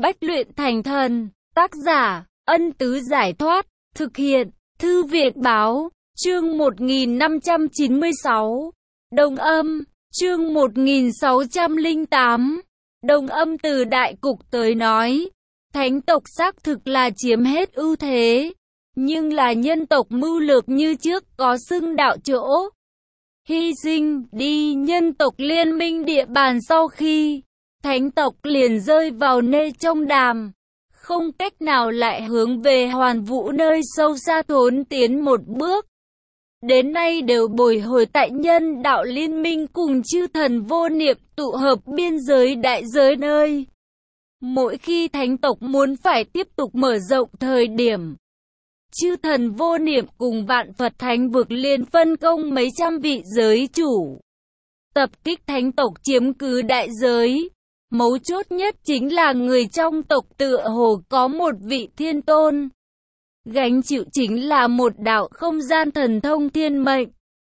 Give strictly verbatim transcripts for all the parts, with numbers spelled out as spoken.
Bách luyện thành thần. Tác giả, Ân Tứ Giải Thoát. Thực hiện, Thư viện Báo. Chương một nghìn năm trăm chín mươi sáu. Đồng âm. Chương một nghìn sáu trăm lẻ tám. Đồng âm từ đại cục tới nói. Thánh tộc xác thực là chiếm hết ưu thế. Nhưng là nhân tộc mưu lược như trước có xưng đạo chỗ. Hy sinh đi nhân tộc liên minh địa bàn sau khi thánh tộc liền rơi vào nê trong đàm. Không cách nào lại hướng về hoàn vũ nơi sâu xa thốn tiến một bước. Đến nay đều bồi hồi tại nhân đạo liên minh cùng chư thần vô niệm tụ hợp biên giới đại giới nơi. Mỗi khi thánh tộc muốn phải tiếp tục mở rộng thời điểm, chư thần vô niệm cùng vạn Phật thánh vực liên phân công mấy trăm vị giới chủ. Tập kích thánh tộc chiếm cứ đại giới. Mấu chốt nhất chính là người trong tộc tựa hồ có một vị thiên tôn. Gánh chịu chính là một đạo không gian thần thông thiên mệnh.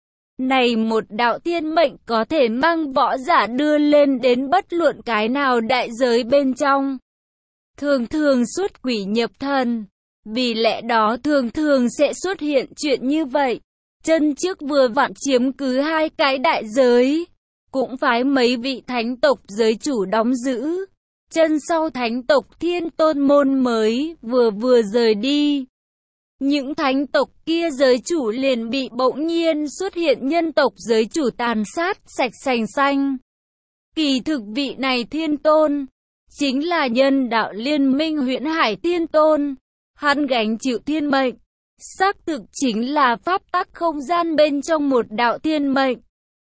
Này một đạo thiên mệnh có thể mang võ giả đưa lên đến bất luận cái nào đại giới bên trong. Thường thường xuất quỷ nhập thần. Vì lẽ đó thường thường sẽ xuất hiện chuyện như vậy. Chân trước vừa vặn chiếm cứ hai cái đại giới. Cũng phái mấy vị thánh tộc giới chủ đóng giữ. Chân sau thánh tộc thiên tôn môn mới vừa vừa rời đi. Những thánh tộc kia giới chủ liền bị bỗng nhiên xuất hiện nhân tộc giới chủ tàn sát sạch sành xanh. Kỳ thực vị này thiên tôn chính là nhân đạo liên minh Huyễn Hải Thiên Tôn. Hắn gánh chịu thiên mệnh, xác thực chính là pháp tắc không gian bên trong một đạo thiên mệnh.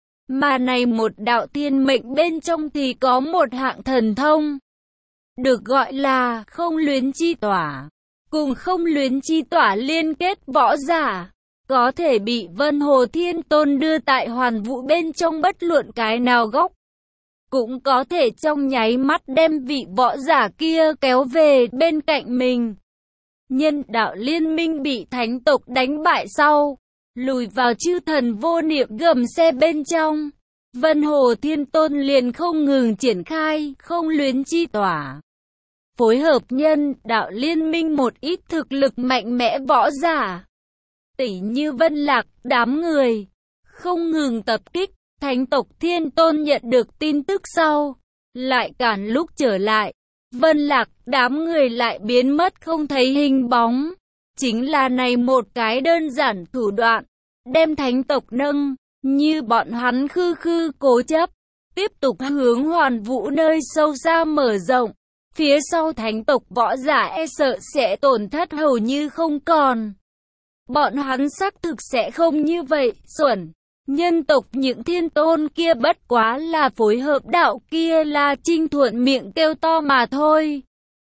Mà này một đạo thiên mệnh bên trong thì có một hạng thần thông, được gọi là không luyến chi tỏa. Cùng không luyến chi tỏa liên kết võ giả, có thể bị Vân Hồ Thiên Tôn đưa tại hoàn vũ bên trong bất luận cái nào góc. Cũng có thể trong nháy mắt đem vị võ giả kia kéo về bên cạnh mình. Nhân đạo liên minh bị thánh tộc đánh bại sau, lùi vào chư thần vô niệm gầm xe bên trong. Vân Hồ Thiên Tôn liền không ngừng triển khai không luyến chi tỏa. Phối hợp nhân đạo liên minh một ít thực lực mạnh mẽ võ giả. Tỷ như Vân Lạc đám người. Không ngừng tập kích. Thánh tộc Thiên Tôn nhận được tin tức sau. Lại cản lúc trở lại. Vân Lạc đám người lại biến mất không thấy hình bóng. Chính là này một cái đơn giản thủ đoạn. Đem thánh tộc nâng. Như bọn hắn khư khư cố chấp. Tiếp tục hướng hoàn vũ nơi sâu xa mở rộng. Phía sau thánh tộc võ giả e sợ sẽ tổn thất hầu như không còn. Bọn hắn xác thực sẽ không như vậy, xuẩn. Nhân tộc những thiên tôn kia bất quá là phối hợp đạo kia là Trinh thuận miệng kêu to mà thôi.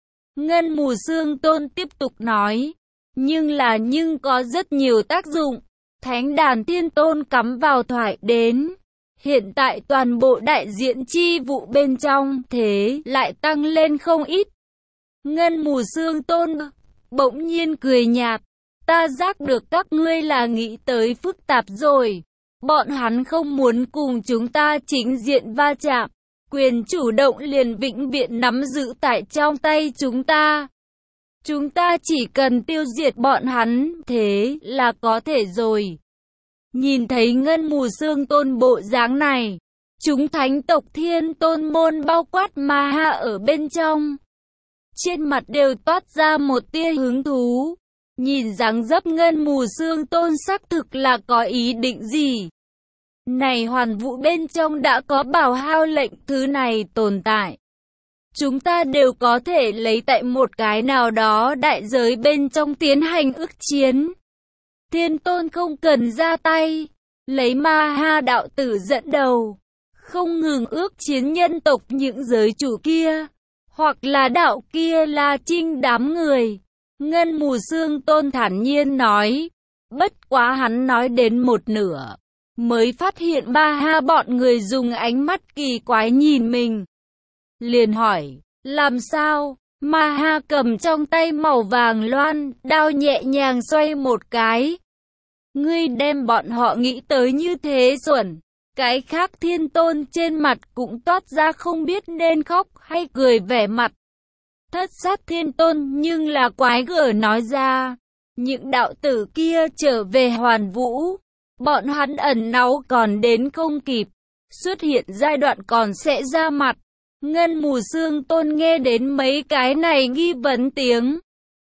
Ngân Mù Xương Tôn tiếp tục nói. Nhưng là nhưng có rất nhiều tác dụng. Thánh đàn thiên tôn cắm vào thoại đến. Hiện tại toàn bộ đại diện chi vụ bên trong thế lại tăng lên không ít. Ngân Mù Xương Tôn bỗng nhiên cười nhạt. Ta giác được các ngươi là nghĩ tới phức tạp rồi. Bọn hắn không muốn cùng chúng ta chính diện va chạm. Quyền chủ động liền vĩnh viễn nắm giữ tại trong tay chúng ta. Chúng ta chỉ cần tiêu diệt bọn hắn, thế là có thể rồi. Nhìn thấy Ngân Mù Xương Tôn bộ dáng này, chúng thánh tộc Thiên Tôn môn bao quát Ma Ha ở bên trong. Trên mặt đều toát ra một tia hứng thú. Nhìn dáng dấp Ngân Mù Xương Tôn xác thực là có ý định gì. Này hoàn vũ bên trong đã có bảo hao lệnh thứ này tồn tại. Chúng ta đều có thể lấy tại một cái nào đó đại giới bên trong tiến hành ức chiến. Thiên Tôn không cần ra tay, lấy Ma Ha đạo tử dẫn đầu, không ngừng ước chiến nhân tộc những giới chủ kia, hoặc là đạo kia là Trinh đám người. Ngân Mù Xương Tôn thản nhiên nói, bất quá hắn nói đến một nửa, mới phát hiện Ma Ha bọn người dùng ánh mắt kỳ quái nhìn mình. Liền hỏi, làm sao? Ma Ha cầm trong tay màu vàng loan, đao nhẹ nhàng xoay một cái. Ngươi đem bọn họ nghĩ tới như thế xuẩn. Cái khác Thiên Tôn trên mặt cũng toát ra không biết nên khóc hay cười vẻ mặt. Thất sát thiên tôn nhưng là quái gở nói ra. Những đạo tử kia trở về Hoàn Vũ. Bọn hắn ẩn náu còn đến không kịp. Xuất hiện giai đoạn còn sẽ ra mặt. Ngân Mù Xương Tôn nghe đến mấy cái này nghi vấn tiếng.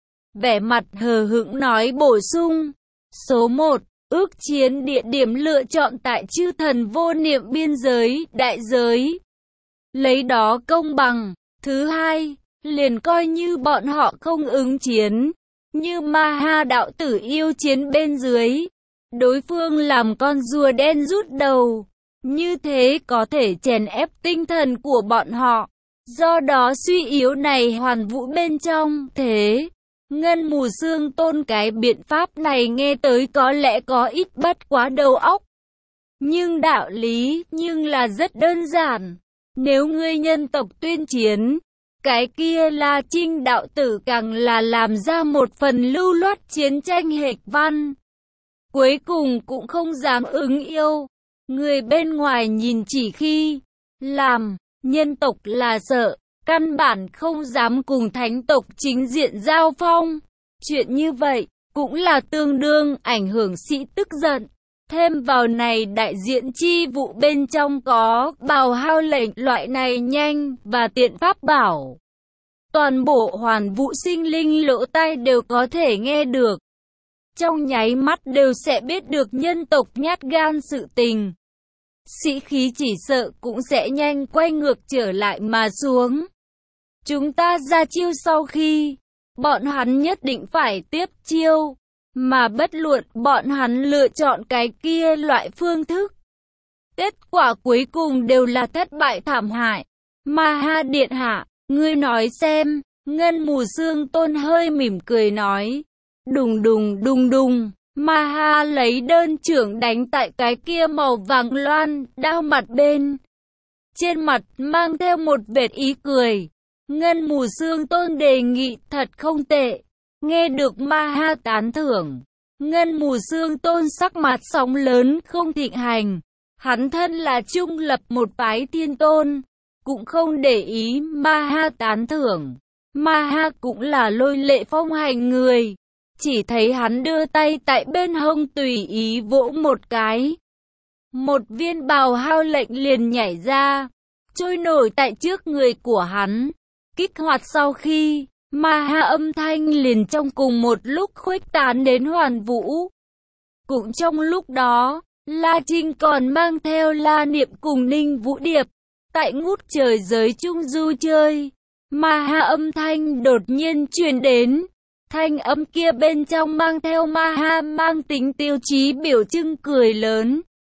Vẻ mặt hờ hững nói bổ sung. Số một. Ước chiến địa điểm lựa chọn tại chư thần vô niệm biên giới, đại giới. Lấy đó công bằng. Thứ hai, liền coi như bọn họ không ứng chiến. Như Ma Ha đạo tử yêu chiến bên dưới. Đối phương làm con rùa đen rút đầu. Như thế có thể chèn ép tinh thần của bọn họ. Do đó suy yếu này Hoàn Vũ bên trong. Thế, Ngân Mù Xương Tôn cái biện pháp này nghe tới có lẽ có ít bất quá đầu óc. Nhưng đạo lý, nhưng là rất đơn giản. Nếu ngươi nhân tộc tuyên chiến, cái kia La Trinh đạo tử càng là làm ra một phần lưu loát chiến tranh hịch văn. Cuối cùng cũng không dám ứng yêu. Người bên ngoài nhìn chỉ khi làm, nhân tộc là sợ, căn bản không dám cùng thánh tộc chính diện giao phong. Chuyện như vậy, cũng là tương đương ảnh hưởng sĩ tức giận. Thêm vào này đại diện chi vụ bên trong có bào hao lệnh loại này nhanh và tiện pháp bảo. Toàn bộ Hoàn Vũ sinh linh lỗ tai đều có thể nghe được. Trong nháy mắt đều sẽ biết được nhân tộc nhát gan sự tình. Sĩ khí chỉ sợ cũng sẽ nhanh quay ngược trở lại mà xuống. Chúng ta ra chiêu sau khi, bọn hắn nhất định phải tiếp chiêu. Mà bất luận bọn hắn lựa chọn cái kia loại phương thức. Kết quả cuối cùng đều là thất bại thảm hại. Ma Ha điện hạ, ngươi nói xem. Ngân Mù Xương Tôn hơi mỉm cười nói. Đùng đùng đùng đùng. Ma Ha lấy đơn trưởng đánh tại cái kia màu vàng loan, đao mặt bên. Trên mặt mang theo một vệt ý cười. Ngân Mù Xương Tôn đề nghị thật không tệ. Nghe được Ma Ha tán thưởng. Ngân Mù Xương Tôn sắc mặt sóng lớn không thịnh hành. Hắn thân là trung lập một phái thiên tôn. Cũng không để ý Ma Ha tán thưởng. Ma Ha cũng là lôi lệ phong hành người. Chỉ thấy hắn đưa tay tại bên hông tùy ý vỗ một cái. Một viên bào hao lệnh liền nhảy ra. Trôi nổi tại trước người của hắn. Kích hoạt sau khi, Ma Ha âm thanh liền trong cùng một lúc khuếch tán đến Hoàn Vũ. Cũng trong lúc đó, La Trinh còn mang theo La Niệm cùng Ninh Vũ Điệp. Tại ngút trời giới trung du chơi. Ma Ha âm thanh đột nhiên truyền đến. Thanh âm kia bên trong mang theo Ma Ha mang tính tiêu chí biểu trưng cười lớn.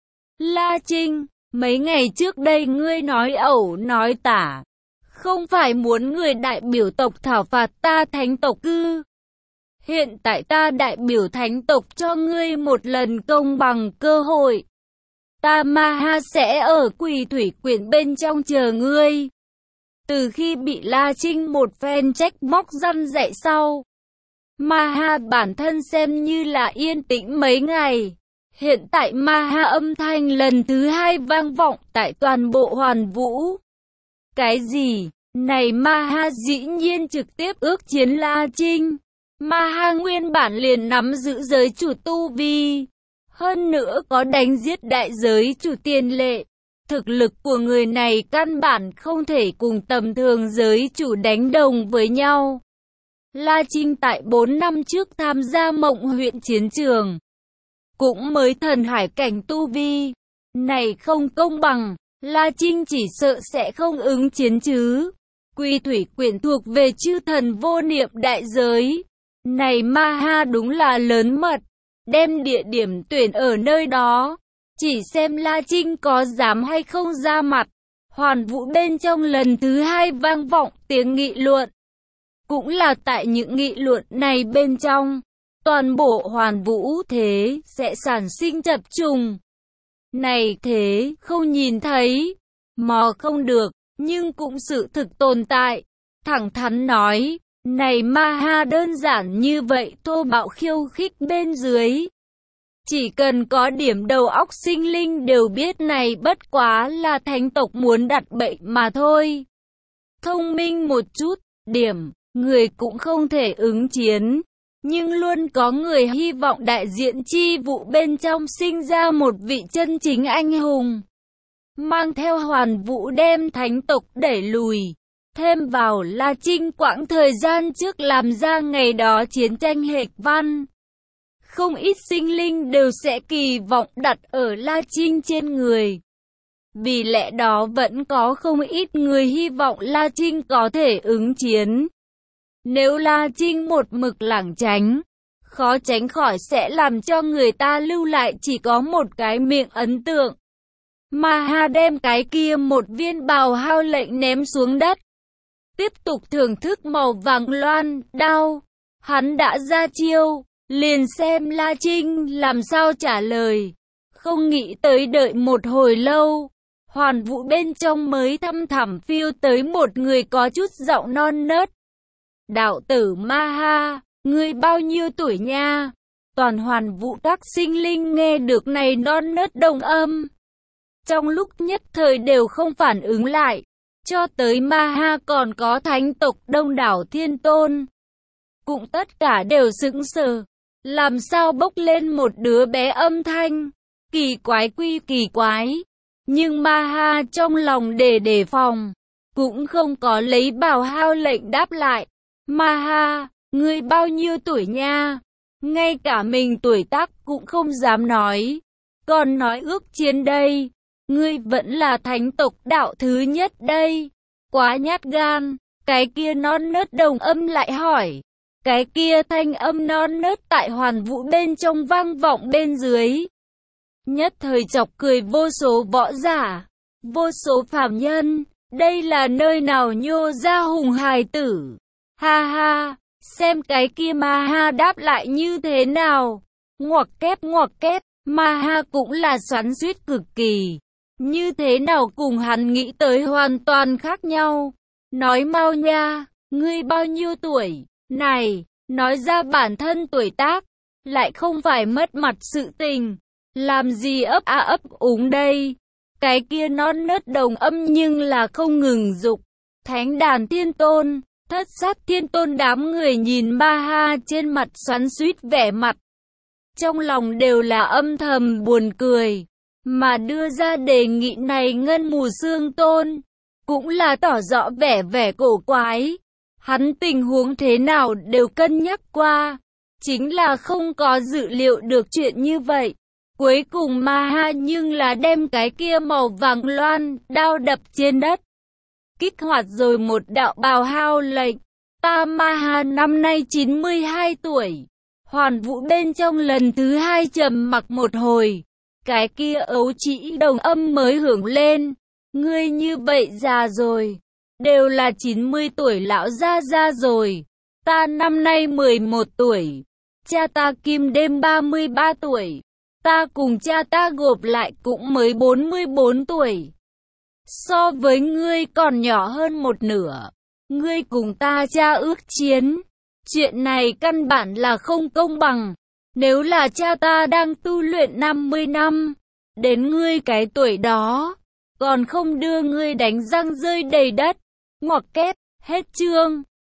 La Trinh, mấy ngày trước đây ngươi nói ẩu nói tả. Không phải muốn người đại biểu tộc thảo phạt ta thánh tộc cư. Hiện tại ta đại biểu thánh tộc cho ngươi một lần công bằng cơ hội. Ta Ma Ha sẽ ở Quỳ Thủy Quyển bên trong chờ ngươi. Từ khi bị La Trinh một phen trách móc răn dạy sau. Ma Ha bản thân xem như là yên tĩnh mấy ngày. Hiện tại Ma Ha âm thanh lần thứ hai vang vọng tại toàn bộ Hoàn Vũ. Cái gì? Này Ma Ha dĩ nhiên trực tiếp ước chiến La Trinh. Ma Ha nguyên bản liền nắm giữ giới chủ tu vi. Hơn nữa có đánh giết đại giới chủ tiền lệ. Thực lực của người này căn bản không thể cùng tầm thường giới chủ đánh đồng với nhau. La Trinh tại bốn năm trước tham gia Mộng huyện chiến trường. Cũng mới thần hải cảnh tu vi. Này không công bằng. La Trinh chỉ sợ sẽ không ứng chiến chứ. Quy Thủy Quyển thuộc về chư thần vô niệm đại giới. Này Ma Ha đúng là lớn mật. Đem địa điểm tuyển ở nơi đó. Chỉ xem La Trinh có dám hay không ra mặt. Hoàn Vũ bên trong lần thứ hai vang vọng tiếng nghị luận. Cũng là tại những nghị luận này bên trong. Toàn bộ Hoàn Vũ thế sẽ sản sinh chập trùng. Này thế không nhìn thấy. Mò không được. Nhưng cũng sự thực tồn tại. Thẳng thắn nói. Này Ma Ha đơn giản như vậy thô bạo khiêu khích bên dưới. Chỉ cần có điểm đầu óc sinh linh đều biết này bất quá là thánh tộc muốn đặt bậy mà thôi. Thông minh một chút, điểm, người cũng không thể ứng chiến. Nhưng luôn có người hy vọng đại diện chi vụ bên trong sinh ra một vị chân chính anh hùng. Mang theo hoàn vũ đem thánh tộc đẩy lùi. Thêm vào La Trinh quãng thời gian trước làm ra ngày đó chiến tranh hịch văn. Không ít sinh linh đều sẽ kỳ vọng đặt ở La Trinh trên người. Vì lẽ đó vẫn có không ít người hy vọng La Trinh có thể ứng chiến. Nếu La Trinh một mực lảng tránh, khó tránh khỏi sẽ làm cho người ta lưu lại chỉ có một cái miệng ấn tượng. Ma-ha đem cái kia một viên bào hao lệnh ném xuống đất. Tiếp tục thưởng thức màu vàng loan, đao. Hắn đã ra chiêu, liền xem La Trinh làm sao trả lời. Không nghĩ tới đợi một hồi lâu, hoàn vũ bên trong mới thăm thẳm phiêu tới một người có chút giọng non nớt. Đạo tử Ma-ha, ngươi bao nhiêu tuổi nha? Toàn hoàn vũ các sinh linh nghe được này non nớt đồng âm. Trong lúc nhất thời đều không phản ứng lại, cho tới Ma-ha còn có thánh tộc đông đảo thiên tôn. Cũng tất cả đều sững sờ, làm sao bốc lên một đứa bé âm thanh, kỳ quái quy kỳ quái. Nhưng Ma-ha trong lòng để đề phòng, cũng không có lấy bào hao lệnh đáp lại. Ma-ha, ngươi bao nhiêu tuổi nha? Ngay cả mình tuổi tác cũng không dám nói, còn nói ước chiến đây. Ngươi vẫn là thánh tộc đạo thứ nhất đây. Quá nhát gan. Cái kia non nớt đồng âm lại hỏi. Cái kia thanh âm non nớt tại hoàn vũ bên trong vang vọng bên dưới. Nhất thời chọc cười vô số võ giả, vô số phàm nhân. Đây là nơi nào nhô ra hùng hài tử? Ha ha, xem cái kia Ma-ha đáp lại như thế nào. Ngoặc kép ngoặc kép, Ma-ha cũng là xoắn xuýt cực kỳ. Như thế nào cùng hắn nghĩ tới hoàn toàn khác nhau. Nói mau nha, ngươi bao nhiêu tuổi? Này, nói ra bản thân tuổi tác, lại không phải mất mặt sự tình. Làm gì ấp a ấp úng đây? Cái kia non nớt đồng âm nhưng là không ngừng dục. Thánh đàn thiên tôn, thất sát thiên tôn đám người nhìn Ma-ha trên mặt xoắn xuýt vẻ mặt. Trong lòng đều là âm thầm buồn cười. Mà đưa ra đề nghị này Ngân Mù Xương Tôn, cũng là tỏ rõ vẻ vẻ cổ quái. Hắn tình huống thế nào đều cân nhắc qua, chính là không có dự liệu được chuyện như vậy. Cuối cùng Ma-ha nhưng là đem cái kia màu vàng loan, đao đập trên đất. Kích hoạt rồi một đạo bào hao lệnh. Ta Ma-ha năm nay chín mươi hai tuổi. Hoàn vũ bên trong lần thứ hai trầm mặc một hồi. Cái kia ấu trĩ đồng âm mới hưởng lên. Ngươi như vậy già rồi. Đều là chín mươi tuổi lão gia gia rồi. Ta năm nay mười một tuổi. Cha ta kim đêm ba mươi ba tuổi. Ta cùng cha ta gộp lại cũng mới bốn mươi bốn tuổi. So với ngươi còn nhỏ hơn một nửa. Ngươi cùng ta cha ước chiến. Chuyện này căn bản là không công bằng. Nếu là cha ta đang tu luyện năm mươi năm, đến ngươi cái tuổi đó, còn không đưa ngươi đánh răng rơi đầy đất. Ngoặc kép, hết chương.